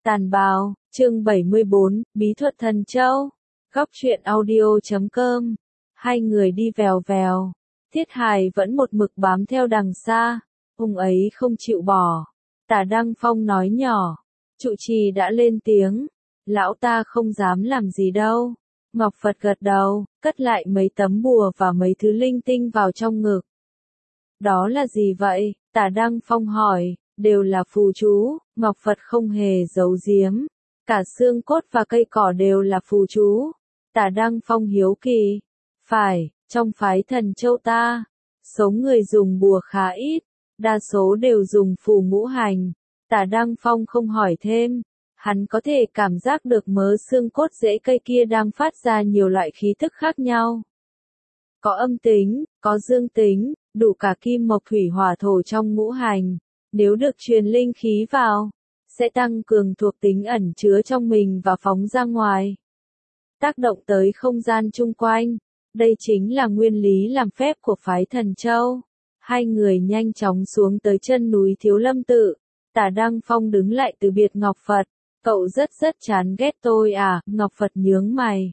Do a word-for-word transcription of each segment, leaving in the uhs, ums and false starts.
Tàn bào, chương bảy mươi bốn, Bí thuật thần châu. Góc truyện audio chấm com. Hai người đi vèo vèo. Thiết Hài vẫn một mực bám theo đằng xa. Ông ấy không chịu bỏ. Tả Đăng Phong nói nhỏ. Trụ trì đã lên tiếng. Lão ta không dám làm gì đâu. Ngọc Phật gật đầu, cất lại mấy tấm bùa và mấy thứ linh tinh vào trong ngực. Đó là gì vậy? Tả Đăng Phong hỏi. Đều là phù chú, Ngọc Phật không hề giấu giếm. Cả xương cốt và cây cỏ đều là phù chú. Tả Đăng Phong hiếu kỳ. Phải, trong phái thần châu ta, số người dùng bùa khá ít, đa số đều dùng phù ngũ hành. Tả Đăng Phong không hỏi thêm. Hắn có thể cảm giác được mớ xương cốt rễ cây kia đang phát ra nhiều loại khí thức khác nhau. Có âm tính, có dương tính, đủ cả kim mộc thủy hỏa thổ trong ngũ hành. Nếu được truyền linh khí vào, sẽ tăng cường thuộc tính ẩn chứa trong mình và phóng ra ngoài. Tác động tới không gian chung quanh. Đây chính là nguyên lý làm phép của phái thần châu. Hai người nhanh chóng xuống tới chân núi Thiếu Lâm Tự. Tả Đăng Phong đứng lại từ biệt Ngọc Phật. Cậu rất rất chán ghét tôi à? Ngọc Phật nhướng mày.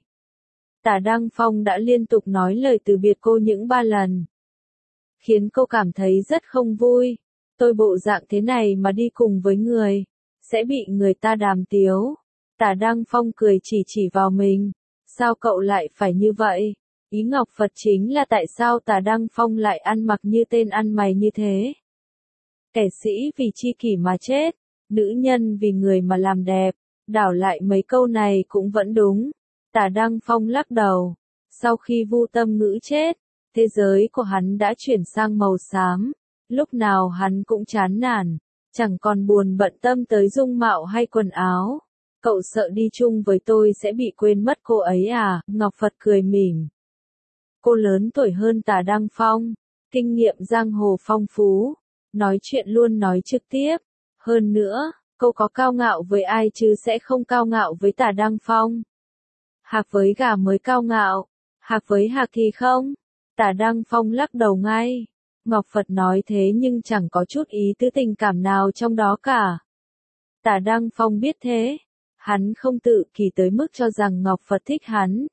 Tả Đăng Phong đã liên tục nói lời từ biệt cô những ba lần, khiến cô cảm thấy rất không vui. Tôi bộ dạng thế này mà đi cùng với người, sẽ bị người ta đàm tiếu. Tả Đăng Phong cười chỉ chỉ vào mình. Sao cậu lại phải như vậy? Ý Ngọc Phật chính là tại sao Tả Đăng Phong lại ăn mặc như tên ăn mày như thế? Kẻ sĩ vì chi kỷ mà chết, nữ nhân vì người mà làm đẹp. Đảo lại mấy câu này cũng vẫn đúng. Tả Đăng Phong lắc đầu. Sau khi Vu Tâm Ngữ chết, thế giới của hắn đã chuyển sang màu xám. Lúc nào hắn cũng chán nản, chẳng còn buồn bận tâm tới dung mạo hay quần áo. Cậu sợ đi chung với tôi sẽ bị quên mất cô ấy à? Ngọc Phật cười mỉm. Cô lớn tuổi hơn Tả Đăng Phong, kinh nghiệm giang hồ phong phú, nói chuyện luôn nói trực tiếp. Hơn nữa, cô có cao ngạo với ai chứ sẽ không cao ngạo với Tả Đăng Phong. Hạc với gà mới cao ngạo, hạc với hạc thì không. Tả Đăng Phong lắc đầu ngay. Ngọc Phật nói thế nhưng chẳng có chút ý tứ tình cảm nào trong đó cả. Tả Đăng Phong biết thế. Hắn không tự kỳ tới mức cho rằng Ngọc Phật thích hắn.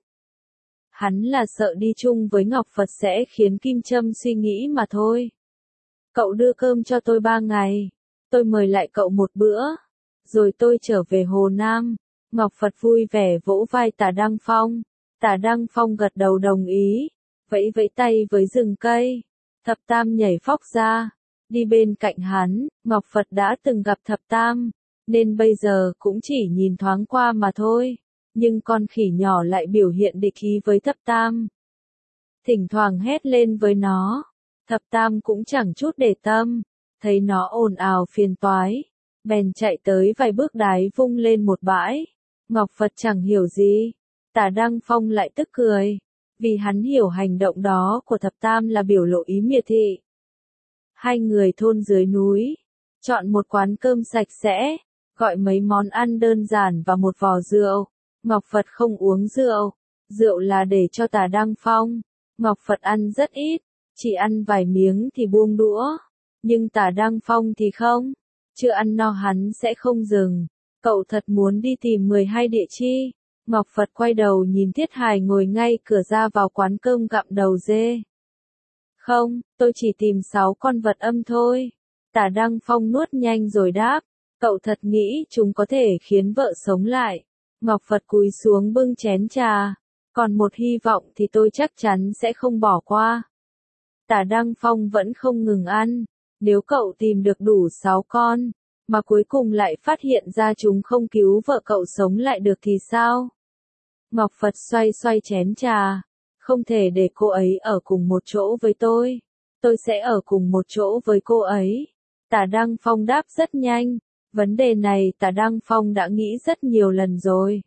Hắn là sợ đi chung với Ngọc Phật sẽ khiến Kim Trâm suy nghĩ mà thôi. Cậu đưa cơm cho tôi ba ngày. Tôi mời lại cậu một bữa. Rồi tôi trở về Hồ Nam. Ngọc Phật vui vẻ vỗ vai Tả Đăng Phong. Tả Đăng Phong gật đầu đồng ý. Vẫy vẫy tay với rừng cây. Thập Tam nhảy phóc ra, đi bên cạnh hắn. Ngọc Phật đã từng gặp Thập Tam, nên bây giờ cũng chỉ nhìn thoáng qua mà thôi. Nhưng con khỉ nhỏ lại biểu hiện địch ý với Thập Tam. Thỉnh thoảng hét lên với nó. Thập Tam cũng chẳng chút để tâm, thấy nó ồn ào phiền toái, bèn chạy tới vài bước đái vung lên một bãi. Ngọc Phật chẳng hiểu gì. Tả Đăng Phong lại tức cười. Vì hắn hiểu hành động đó của Thập Tam là biểu lộ ý miệt thị. Hai người thôn dưới núi, chọn một quán cơm sạch sẽ, gọi mấy món ăn đơn giản và một vò rượu. Ngọc Phật không uống rượu, rượu là để cho Tả Đăng Phong. Ngọc Phật ăn rất ít, chỉ ăn vài miếng thì buông đũa. Nhưng Tả Đăng Phong thì không, chưa ăn no hắn sẽ không dừng. Cậu thật muốn đi tìm mười hai địa chi? Ngọc Phật quay đầu nhìn Thiết Hài ngồi ngay cửa ra vào quán cơm gặm đầu dê. Không, tôi chỉ tìm sáu con vật âm thôi. Tả Đăng Phong nuốt nhanh rồi đáp. Cậu thật nghĩ chúng có thể khiến vợ sống lại? Ngọc Phật cúi xuống bưng chén trà. Còn một hy vọng thì tôi chắc chắn sẽ không bỏ qua. Tả Đăng Phong vẫn không ngừng ăn. Nếu cậu tìm được đủ sáu con, mà cuối cùng lại phát hiện ra chúng không cứu vợ cậu sống lại được thì sao? Ngọc Phật xoay xoay chén trà. Không thể để cô ấy ở cùng một chỗ với tôi. Tôi sẽ ở cùng một chỗ với cô ấy. Tả Đăng Phong đáp rất nhanh. Vấn đề này Tả Đăng Phong đã nghĩ rất nhiều lần rồi.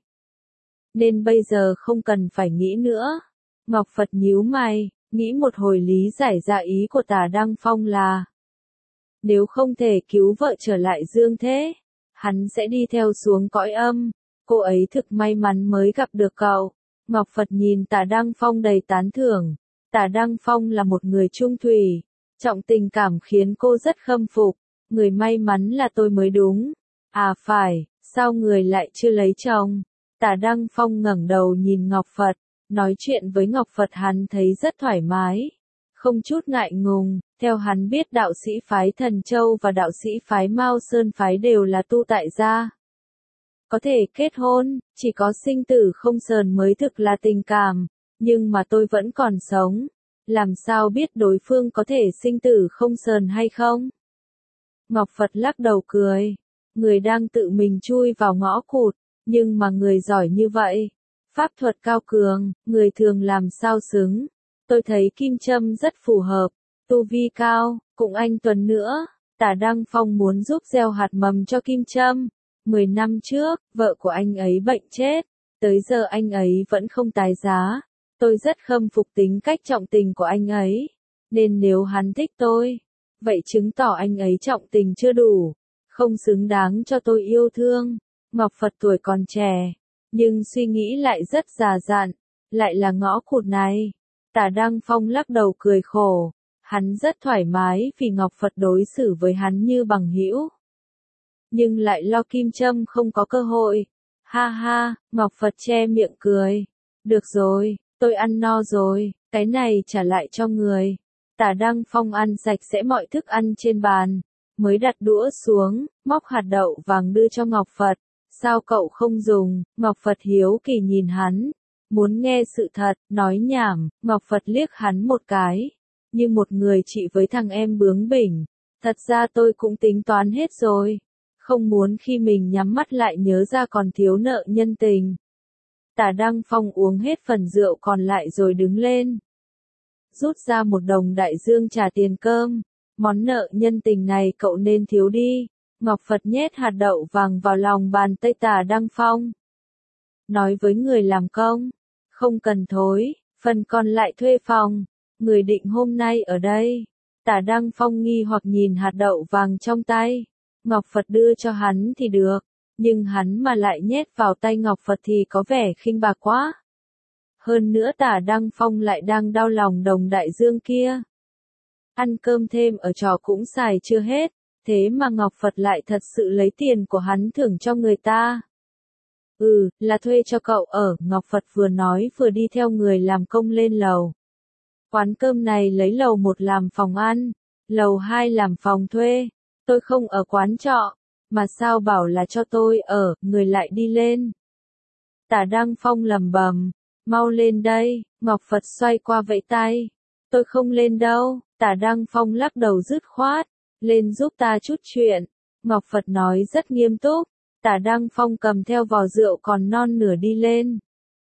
Nên bây giờ không cần phải nghĩ nữa. Ngọc Phật nhíu mày, nghĩ một hồi lý giải ra ý của Tả Đăng Phong là. Nếu không thể cứu vợ trở lại dương thế, hắn sẽ đi theo xuống cõi âm. Cô ấy thực may mắn mới gặp được cậu. Ngọc Phật nhìn Tả Đăng Phong đầy tán thưởng. Tả Đăng Phong là một người trung thủy, trọng tình cảm khiến cô rất khâm phục. Người may mắn là tôi mới đúng. À phải, Sao người lại chưa lấy chồng? Tả Đăng Phong ngẩng đầu nhìn Ngọc Phật, nói chuyện với Ngọc Phật hắn thấy rất thoải mái, không chút ngại ngùng. Theo hắn biết đạo sĩ phái Thần Châu và đạo sĩ phái Mao Sơn phái đều là tu tại gia. Có thể kết hôn, chỉ có sinh tử không sờn mới thực là tình cảm, nhưng mà tôi vẫn còn sống. Làm sao biết đối phương có thể sinh tử không sờn hay không? Ngọc Phật lắc đầu cười. Người đang tự mình chui vào ngõ cụt, nhưng mà người giỏi như vậy. Pháp thuật cao cường, người thường làm sao xứng. Tôi thấy kim châm rất phù hợp. Tu vi cao, cũng anh Tuấn nữa. Tả Đăng Phong muốn giúp gieo hạt mầm cho kim châm. Mười năm trước, vợ của anh ấy bệnh chết. Tới giờ anh ấy vẫn không tái giá. Tôi rất khâm phục tính cách trọng tình của anh ấy. Nên nếu hắn thích tôi, vậy chứng tỏ anh ấy trọng tình chưa đủ. Không xứng đáng cho tôi yêu thương. Ngọc Phật tuổi còn trẻ, nhưng suy nghĩ lại rất già dặn. Lại là ngõ cụt này. Tả Đăng Phong lắc đầu cười khổ. Hắn rất thoải mái vì Ngọc Phật đối xử với hắn như bằng hữu. Nhưng lại lo kim châm không có cơ hội. Ha ha, Ngọc Phật che miệng cười. Được rồi, tôi ăn no rồi, cái này trả lại cho người. Tả Đăng Phong ăn sạch sẽ mọi thức ăn trên bàn, mới đặt đũa xuống, móc hạt đậu vàng đưa cho Ngọc Phật. Sao cậu không dùng? Ngọc Phật hiếu kỳ nhìn hắn. Muốn nghe sự thật, nói nhảm. Ngọc Phật liếc hắn một cái. Như một người chị với thằng em bướng bỉnh. Thật ra tôi cũng tính toán hết rồi. Không muốn khi mình nhắm mắt lại nhớ ra còn thiếu nợ nhân tình. Tả Đăng Phong uống hết phần rượu còn lại rồi đứng lên. Rút ra một đồng đại dương trả tiền cơm. Món nợ nhân tình này cậu nên thiếu đi. Ngọc Phật nhét hạt đậu vàng vào lòng bàn tay Tả Đăng Phong. Nói với người làm công. Không cần thối, phần còn lại thuê phòng. Người định hôm nay ở đây. Tả Đăng Phong nghi hoặc nhìn hạt đậu vàng trong tay. Ngọc Phật đưa cho hắn thì được. Nhưng hắn mà lại nhét vào tay Ngọc Phật thì có vẻ khinh bạc quá. Hơn nữa Tả Đăng Phong lại đang đau lòng đồng đại dương kia. Ăn cơm thêm ở trọ cũng xài chưa hết. Thế mà Ngọc Phật lại thật sự lấy tiền của hắn thưởng cho người ta. Ừ, là thuê cho cậu ở. Ngọc Phật vừa nói vừa đi theo người làm công lên lầu. Quán cơm này lấy lầu một làm phòng ăn, lầu hai làm phòng thuê. Tôi không ở quán trọ, mà sao bảo là cho tôi ở, người lại đi lên. Tả Đăng Phong lầm bầm, mau lên đây. Ngọc Phật xoay qua vẫy tay. Tôi không lên đâu. Tả Đăng Phong lắc đầu dứt khoát. Lên giúp ta chút chuyện. Ngọc Phật nói rất nghiêm túc. Tả Đăng Phong cầm theo vò rượu còn non nửa đi lên.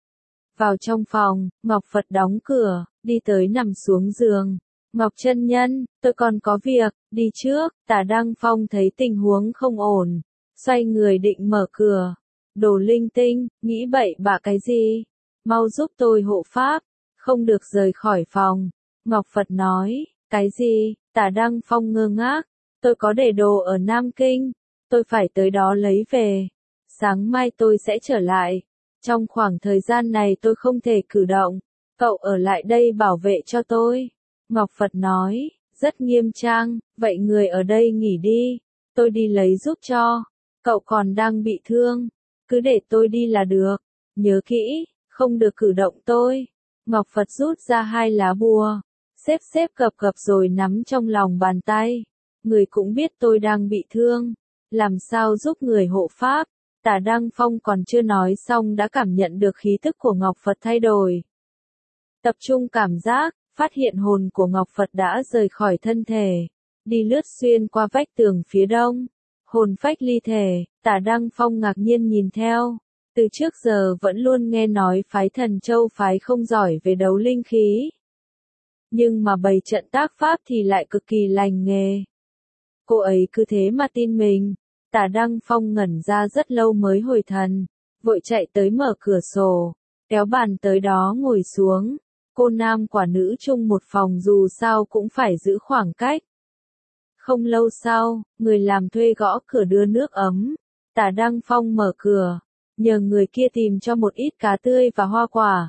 Vào trong phòng, Ngọc Phật đóng cửa, đi tới nằm xuống giường. Ngọc chân nhân, tôi còn có việc, đi trước. Tả Đăng Phong thấy tình huống không ổn, xoay người định mở cửa. Đồ linh tinh, nghĩ bậy bạ cái gì? Mau giúp tôi hộ pháp, không được rời khỏi phòng. Ngọc Phật nói, cái gì? Tả Đăng Phong ngơ ngác, tôi có để đồ ở Nam Kinh, tôi phải tới đó lấy về. Sáng mai tôi sẽ trở lại. Trong khoảng thời gian này tôi không thể cử động, cậu ở lại đây bảo vệ cho tôi. Ngọc Phật nói, rất nghiêm trang, vậy người ở đây nghỉ đi, tôi đi lấy giúp cho. Cậu còn đang bị thương, cứ để tôi đi là được. Nhớ kỹ, không được cử động tôi. Ngọc Phật rút ra hai lá bùa, xếp xếp cập cập rồi nắm trong lòng bàn tay. Người cũng biết tôi đang bị thương, làm sao giúp người hộ pháp. Tả Đăng Phong còn chưa nói xong đã cảm nhận được khí tức của Ngọc Phật thay đổi. Tập trung cảm giác, phát hiện hồn của Ngọc Phật đã rời khỏi thân thể, đi lướt xuyên qua vách tường phía đông. Hồn phách ly thể, Tả Đăng Phong ngạc nhiên nhìn theo. Từ trước giờ vẫn luôn nghe nói phái Thần Châu phái không giỏi về đấu linh khí. Nhưng mà bày trận tác pháp thì lại cực kỳ lành nghề. Cô ấy cứ thế mà tin mình. Tả Đăng Phong ngẩn ra rất lâu mới hồi thần, vội chạy tới mở cửa sổ, kéo bàn tới đó ngồi xuống. Cô nam quả nữ chung một phòng dù sao cũng phải giữ khoảng cách. Không lâu sau, người làm thuê gõ cửa đưa nước ấm. Tả Đăng Phong mở cửa, nhờ người kia tìm cho một ít cá tươi và hoa quả.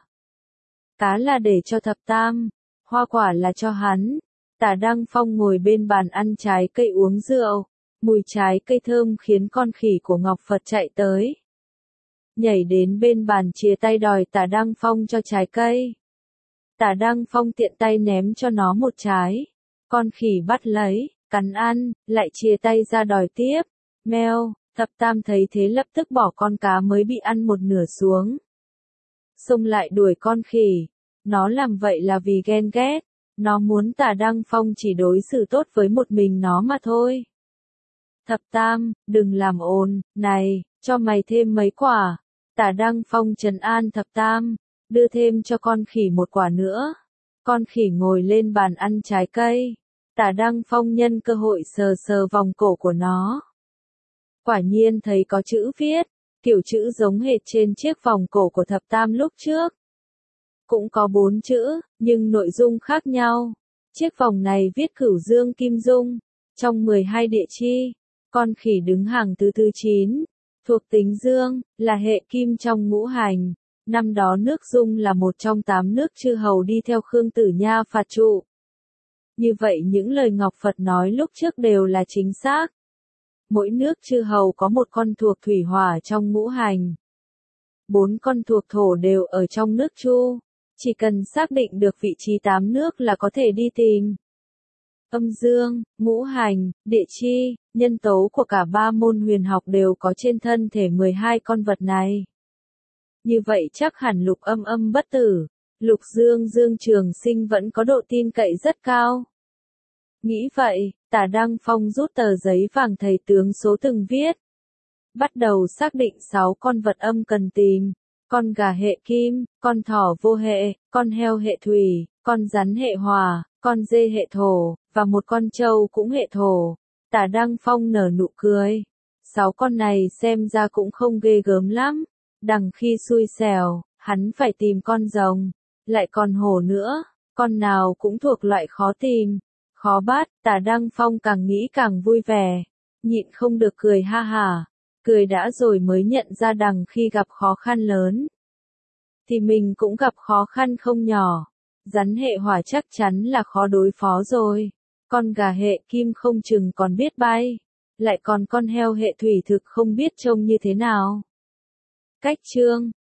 Cá là để cho Thập Tam, hoa quả là cho hắn. Tả Đăng Phong ngồi bên bàn ăn trái cây uống rượu. Mùi trái cây thơm khiến con khỉ của Ngọc Phật chạy tới. Nhảy đến bên bàn chia tay đòi Tả Đăng Phong cho trái cây. Tả Đăng Phong tiện tay ném cho nó một trái. Con khỉ bắt lấy, cắn ăn, lại chia tay ra đòi tiếp. Meo, Thập Tam thấy thế lập tức bỏ con cá mới bị ăn một nửa xuống. Xông lại đuổi con khỉ. Nó làm vậy là vì ghen ghét. Nó muốn Tả Đăng Phong chỉ đối xử tốt với một mình nó mà thôi. Thập Tam, đừng làm ồn, này, cho mày thêm mấy quả. Tả Đăng Phong trấn an Thập Tam, đưa thêm cho con khỉ một quả nữa. Con khỉ ngồi lên bàn ăn trái cây. Tả Đăng Phong nhân cơ hội sờ sờ vòng cổ của nó. Quả nhiên thấy có chữ viết, kiểu chữ giống hệt trên chiếc vòng cổ của Thập Tam lúc trước. Cũng có bốn chữ, nhưng nội dung khác nhau. Chiếc vòng này viết Cửu Dương Kim Dung, trong mười hai địa chi. Con khỉ đứng hàng thứ thứ chín, thuộc tính dương, là hệ kim trong ngũ hành. Năm đó nước Dung là một trong tám nước chư hầu đi theo Khương Tử Nha phạt trụ. Như vậy những lời Ngọc Phật nói lúc trước đều là chính xác. Mỗi nước chư hầu có một con thuộc thủy hỏa trong ngũ hành. Bốn con thuộc thổ đều ở trong nước Chu. Chỉ cần xác định được vị trí tám nước là có thể đi tìm. Âm dương, ngũ hành, địa chi, nhân tố của cả ba môn huyền học đều có trên thân thể mười hai con vật này. Như vậy chắc hẳn Lục Âm Âm bất tử, Lục Dương Dương Trường Sinh vẫn có độ tin cậy rất cao. Nghĩ vậy, Tả Đăng Phong rút tờ giấy vàng thầy tướng số từng viết. Bắt đầu xác định sáu con vật âm cần tìm. Con gà hệ kim, con thỏ vô hệ, con heo hệ thủy, con rắn hệ hỏa, con dê hệ thổ, và một con trâu cũng hệ thổ. Tả Đăng Phong nở nụ cười. Sáu con này xem ra cũng không ghê gớm lắm. Đằng khi xui xẻo, hắn phải tìm con rồng, lại còn hổ nữa, con nào cũng thuộc loại khó tìm, khó bắt. Tả Đăng Phong càng nghĩ càng vui vẻ, nhịn không được cười ha hả. Cười đã rồi mới nhận ra đằng khi gặp khó khăn lớn, thì mình cũng gặp khó khăn không nhỏ. Rắn hệ hỏa chắc chắn là khó đối phó rồi. Con gà hệ kim không chừng còn biết bay. Lại còn con heo hệ thủy thực không biết trông như thế nào. Cách chương